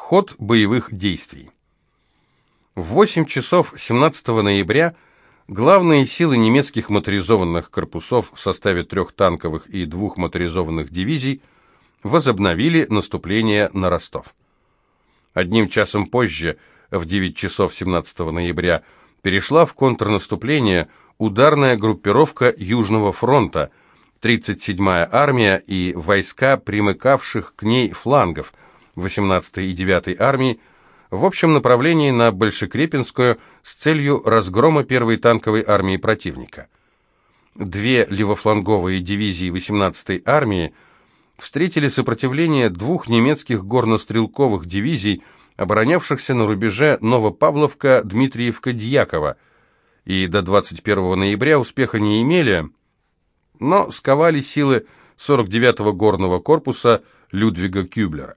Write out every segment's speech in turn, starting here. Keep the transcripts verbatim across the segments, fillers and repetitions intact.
Ход боевых действий. В восемь часов семнадцатого ноября главные силы немецких моторизованных корпусов в составе трех танковых и двух моторизованных дивизий возобновили наступление на Ростов. Одним часом позже, в девять часов семнадцатого ноября, перешла в контрнаступление ударная группировка Южного фронта, тридцать седьмая армия и войска примыкавших к ней флангов, восемнадцатой и девятой армии, в общем направлении на Большекрепинскую с целью разгрома первой танковой армии противника. Две левофланговые дивизии восемнадцатой армии встретили сопротивление двух немецких горнострелковых дивизий, оборонявшихся на рубеже Новопавловка-Дмитриевка-Дьяково, и до двадцать первого ноября успеха не имели, но сковали силы сорок девятого горного корпуса Людвига Кюблера.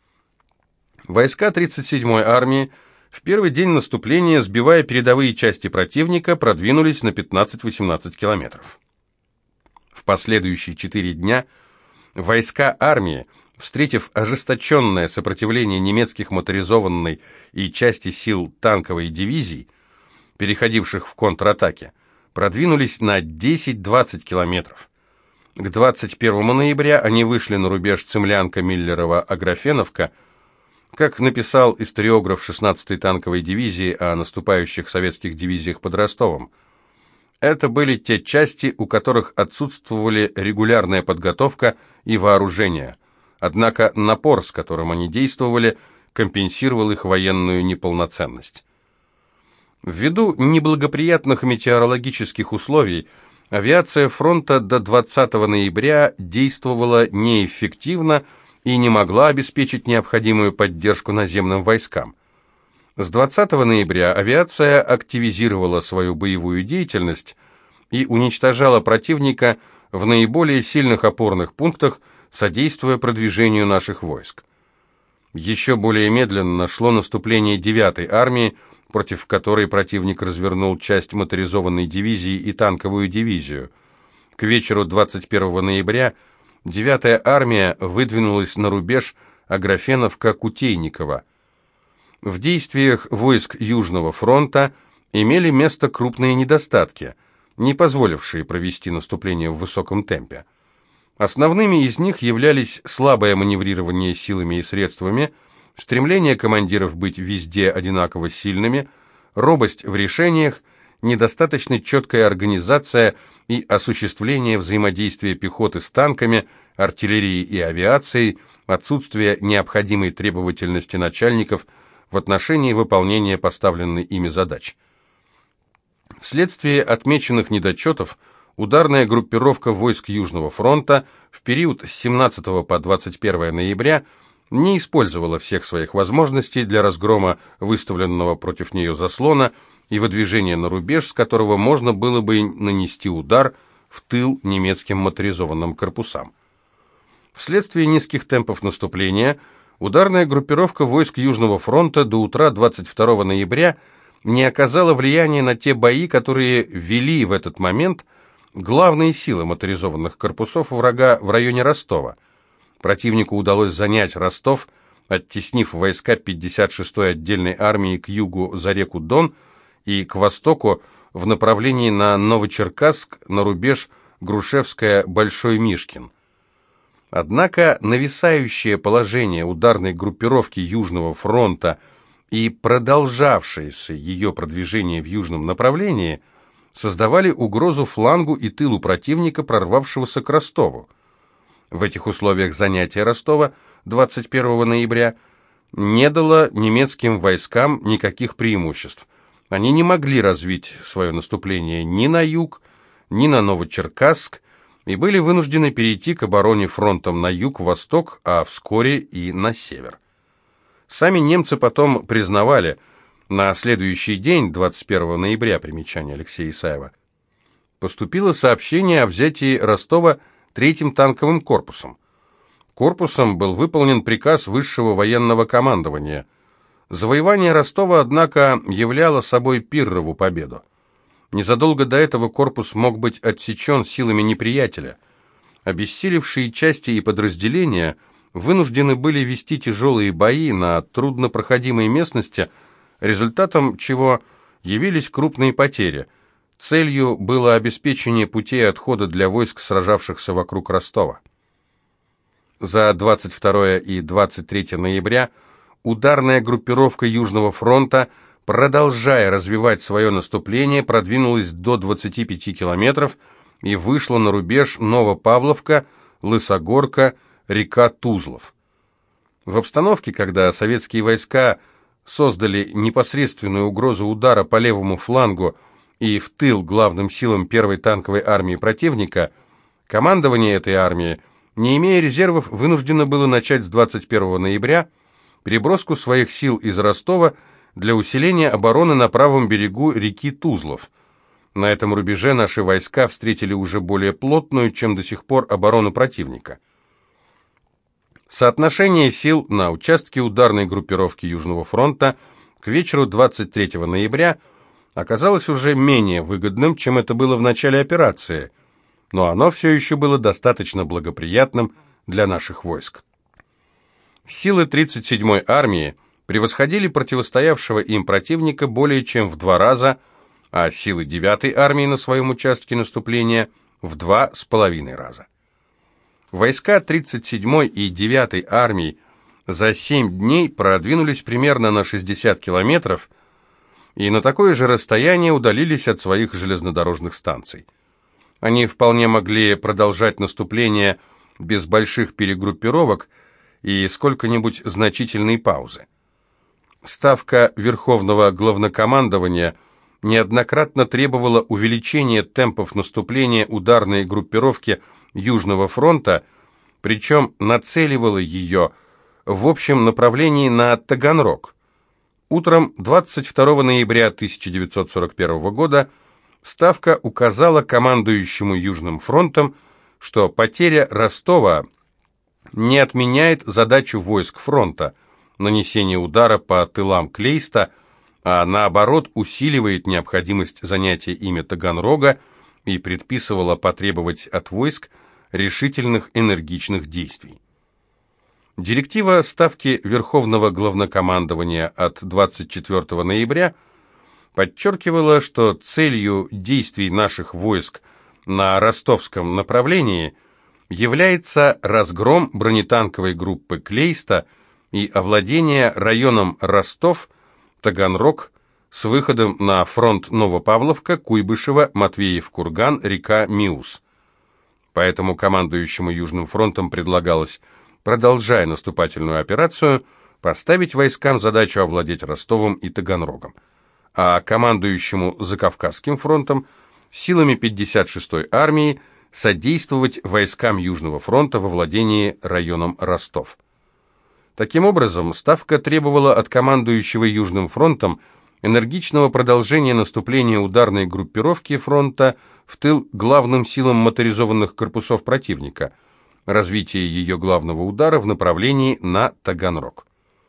Войска тридцать седьмой армии в первый день наступления, сбивая передовые части противника, продвинулись на пятнадцать-восемнадцать километров. В последующие четыре дня войска армии, встретив ожесточенное сопротивление немецких моторизованной и части сил танковой дивизий, переходивших в контратаке, продвинулись на десять-двадцать километров. К двадцать первому ноября они вышли на рубеж Цемлянка-Миллерово-Аграфеновка. Как написал историограф шестнадцатой танковой дивизии о наступающих советских дивизиях под Ростовом, это были те части, у которых отсутствовали регулярная подготовка и вооружение, однако напор, с которым они действовали, компенсировал их военную неполноценность. Ввиду неблагоприятных метеорологических условий, авиация фронта до двадцатого ноября действовала неэффективно и не могла обеспечить необходимую поддержку наземным войскам. С двадцатого ноября авиация активизировала свою боевую деятельность и уничтожала противника в наиболее сильных опорных пунктах, содействуя продвижению наших войск. Еще более медленно шло наступление девятой армии, против которой противник развернул часть моторизованной дивизии и танковую дивизию. К вечеру двадцать первого ноября девятая армия выдвинулась на рубеж Аграфеновка-Кутейниково. В действиях войск Южного фронта имели место крупные недостатки, не позволившие провести наступление в высоком темпе. Основными из них являлись слабое маневрирование силами и средствами, стремление командиров быть везде одинаково сильными, робость в решениях, недостаточно четкая организация и осуществление взаимодействия пехоты с танками, артиллерией и авиацией, отсутствие необходимой требовательности начальников в отношении выполнения поставленной ими задач. Вследствие отмеченных недочетов, ударная группировка войск Южного фронта в период с семнадцатого по двадцать первое ноября не использовала всех своих возможностей для разгрома выставленного против нее заслона и выдвижения на рубеж, с которого можно было бы нанести удар в тыл немецким моторизованным корпусам. Вследствие низких темпов наступления, ударная группировка войск Южного фронта до утра двадцать второго ноября не оказала влияния на те бои, которые вели в этот момент главные силы моторизованных корпусов врага в районе Ростова. Противнику удалось занять Ростов, оттеснив войска пятьдесят шестой отдельной армии к югу за реку Дон и к востоку в направлении на Новочеркасск на рубеж Грушевская-Большой Мишкин. Однако нависающее положение ударной группировки Южного фронта и продолжавшееся ее продвижение в южном направлении создавали угрозу флангу и тылу противника, прорвавшегося к Ростову. В этих условиях занятие Ростова двадцать первого ноября не дало немецким войскам никаких преимуществ. Они не могли развить свое наступление ни на юг, ни на Новочеркасск, и были вынуждены перейти к обороне фронтом на юг-восток, а вскоре и на север. Сами немцы потом признавали, на следующий день, двадцать первого ноября, примечание Алексея Исаева, поступило сообщение о взятии Ростова третьим танковым корпусом. Корпусом был выполнен приказ высшего военного командования. Завоевание Ростова, однако, являло собой пиррову победу. Незадолго до этого корпус мог быть отсечен силами неприятеля. Обессилевшие части и подразделения вынуждены были вести тяжелые бои на труднопроходимой местности, результатом чего явились крупные потери. Целью было обеспечение путей отхода для войск, сражавшихся вокруг Ростова. За двадцать второе и двадцать третье ноября ударная группировка Южного фронта, продолжая развивать свое наступление, продвинулась до двадцати пяти километров и вышла на рубеж Новопавловка, Лысогорка, река Тузлов. В обстановке, когда советские войска создали непосредственную угрозу удара по левому флангу и в тыл главным силам первой танковой армии противника, командование этой армии, не имея резервов, вынуждено было начать с двадцать первого ноября переброску своих сил из Ростова для усиления обороны на правом берегу реки Тузлов. На этом рубеже наши войска встретили уже более плотную, чем до сих пор, оборону противника. Соотношение сил на участке ударной группировки Южного фронта к вечеру двадцать третьего ноября оказалось уже менее выгодным, чем это было в начале операции, но оно все еще было достаточно благоприятным для наших войск. Силы тридцать седьмой армии превосходили противостоявшего им противника более чем в два раза, а силы девятой армии на своем участке наступления в два с половиной раза. Войска тридцать седьмой и девятой армий за семь дней продвинулись примерно на шестьдесят километров и на такое же расстояние удалились от своих железнодорожных станций. Они вполне могли продолжать наступление без больших перегруппировок и сколько-нибудь значительной паузы. Ставка Верховного Главнокомандования неоднократно требовала увеличения темпов наступления ударной группировки Южного фронта, причем нацеливала ее в общем направлении на Таганрог. Утром двадцать второго ноября тысяча девятьсот сорок первого года Ставка указала командующему Южным фронтом, что потеря Ростова не отменяет задачу войск фронта – нанесение удара по тылам Клейста, а наоборот усиливает необходимость занятия ими Таганрога и предписывала потребовать от войск решительных энергичных действий. Директива Ставки Верховного Главнокомандования от двадцать четвёртого ноября подчеркивала, что целью действий наших войск на ростовском направлении является разгром бронетанковой группы Клейста и овладение районом Ростов, Таганрог с выходом на фронт Новопавловка, Куйбышево, Матвеев, Курган, река Миус. Поэтому командующему Южным фронтом предлагалось, продолжая наступательную операцию, поставить войскам задачу овладеть Ростовом и Таганрогом, а командующему Закавказским фронтом силами пятьдесят шестой армии содействовать войскам Южного фронта во владении районом Ростов. Таким образом, Ставка требовала от командующего Южным фронтом энергичного продолжения наступления ударной группировки фронта в тыл главным силам моторизованных корпусов противника, развития ее главного удара в направлении на Таганрог.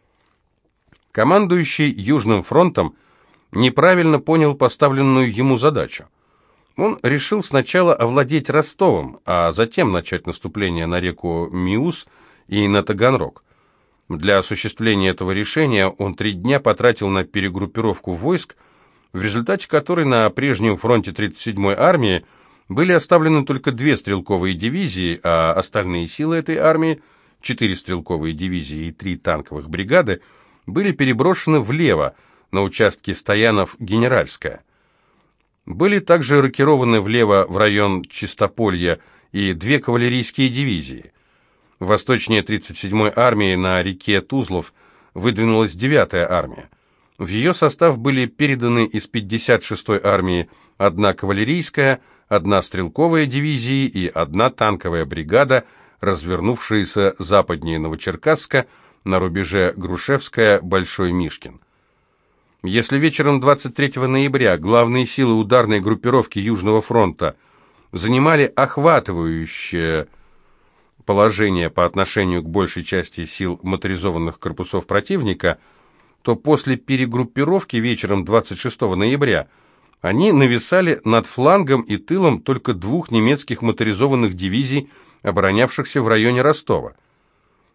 Командующий Южным фронтом неправильно понял поставленную ему задачу. Он решил сначала овладеть Ростовом, а затем начать наступление на реку Миус и на Таганрог. Для осуществления этого решения он три дня потратил на перегруппировку войск, в результате которой на прежнем фронте тридцать седьмой армии были оставлены только две стрелковые дивизии, а остальные силы этой армии, четыре стрелковые дивизии и три танковых бригады, были переброшены влево, на участке Стоянов-Генеральская. Были также рокированы влево в район Чистополья и две кавалерийские дивизии. Восточнее тридцать седьмой армии на реке Тузлов выдвинулась девятая армия. В ее состав были переданы из пятьдесят шестой армии одна кавалерийская, одна стрелковая дивизия и одна танковая бригада, развернувшиеся западнее Новочеркасска на рубеже Грушевская-Большой Мишкин. Если вечером двадцать третьего ноября главные силы ударной группировки Южного фронта занимали охватывающее положение по отношению к большей части сил моторизованных корпусов противника, то после перегруппировки вечером двадцать шестого ноября они нависали над флангом и тылом только двух немецких моторизованных дивизий, оборонявшихся в районе Ростова.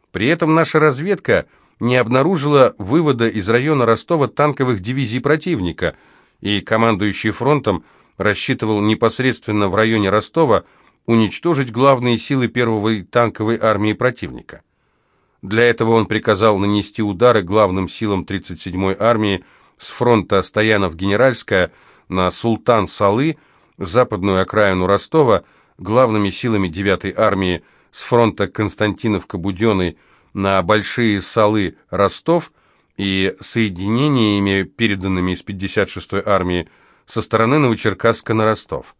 При этом наша разведка не обнаружила вывода из района Ростова танковых дивизий противника, и командующий фронтом рассчитывал непосредственно в районе Ростова уничтожить главные силы первой танковой армии противника. Для этого он приказал нанести удары главным силам тридцать седьмой армии с фронта Стоянов-Генеральская на Султан-Салы, западную окраину Ростова, главными силами девятой армии с фронта Константиновка-Буденный на Большие Салы, Ростов, и соединениями, переданными из пятьдесят шестой армии со стороны Новочеркасска на Ростов.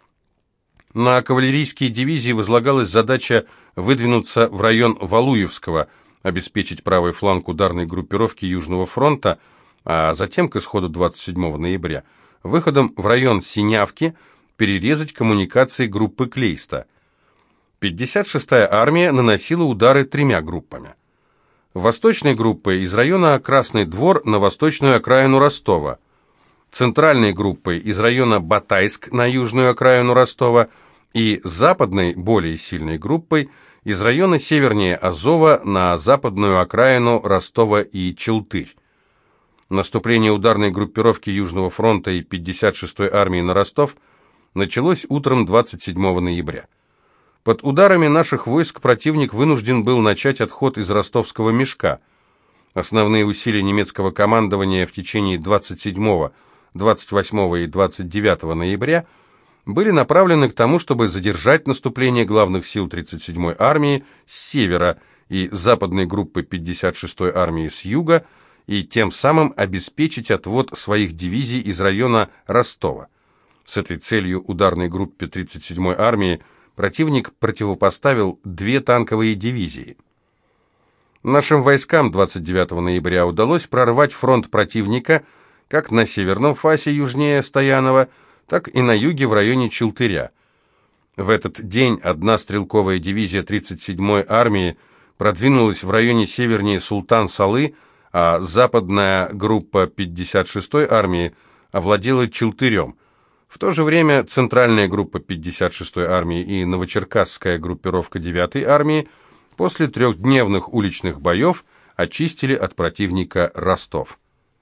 На кавалерийские дивизии возлагалась задача выдвинуться в район Валуевского, обеспечить правый фланг ударной группировки Южного фронта, а затем, к исходу двадцать седьмого ноября, выходом в район Синявки перерезать коммуникации группы Клейста. пятьдесят шестая армия наносила удары тремя группами. Восточной группой из района Красный Двор на восточную окраину Ростова, центральной группой из района Батайск на южную окраину Ростова и западной, более сильной группой из района севернее Азова на западную окраину Ростова и Челтырь. Наступление ударной группировки Южного фронта и пятьдесят шестой армии на Ростов началось утром двадцать седьмого ноября. Под ударами наших войск противник вынужден был начать отход из ростовского мешка. Основные усилия немецкого командования в течение двадцать седьмого, двадцать восьмого и двадцать девятого ноября были направлены к тому, чтобы задержать наступление главных сил тридцать седьмой армии с севера и западной группы пятьдесят шестой армии с юга, и тем самым обеспечить отвод своих дивизий из района Ростова. С этой целью ударной группе тридцать седьмой армии противник противопоставил две танковые дивизии. Нашим войскам двадцать девятого ноября удалось прорвать фронт противника как на северном фасе южнее Стоянова, так и на юге в районе Челтыря. В этот день одна стрелковая дивизия тридцать седьмой армии продвинулась в районе севернее Султан-Салы, а западная группа пятьдесят шестой армии овладела Челтырем. В то же время центральная группа пятьдесят шестой армии и новочеркасская группировка девятой армии после трехдневных уличных боев очистили от противника Ростов.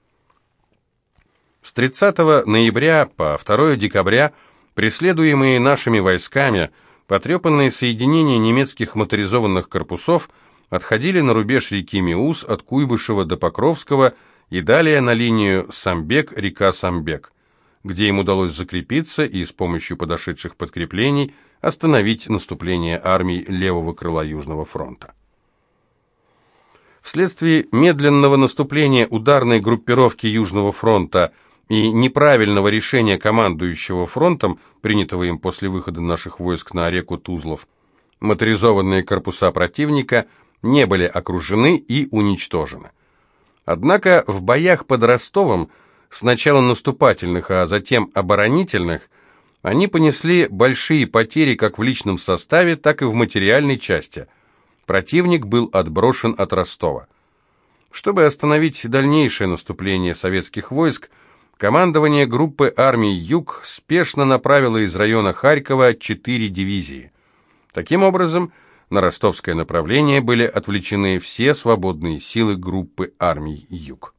С тридцатого ноября по второе декабря преследуемые нашими войсками потрепанные соединения немецких моторизованных корпусов отходили на рубеж реки Миус от Куйбышева до Покровского и далее на линию Самбек-река Самбек, где им удалось закрепиться и с помощью подошедших подкреплений остановить наступление армий левого крыла Южного фронта. Вследствие медленного наступления ударной группировки Южного фронта и неправильного решения командующего фронтом, принятого им после выхода наших войск на реку Тузлов, моторизованные корпуса противника не были окружены и уничтожены. Однако в боях под Ростовом, сначала наступательных, а затем оборонительных, они понесли большие потери как в личном составе, так и в материальной части. Противник был отброшен от Ростова. Чтобы остановить дальнейшее наступление советских войск, командование группы армий «Юг» спешно направило из района Харькова четыре дивизии. Таким образом, на ростовское направление были отвлечены все свободные силы группы армий «Юг».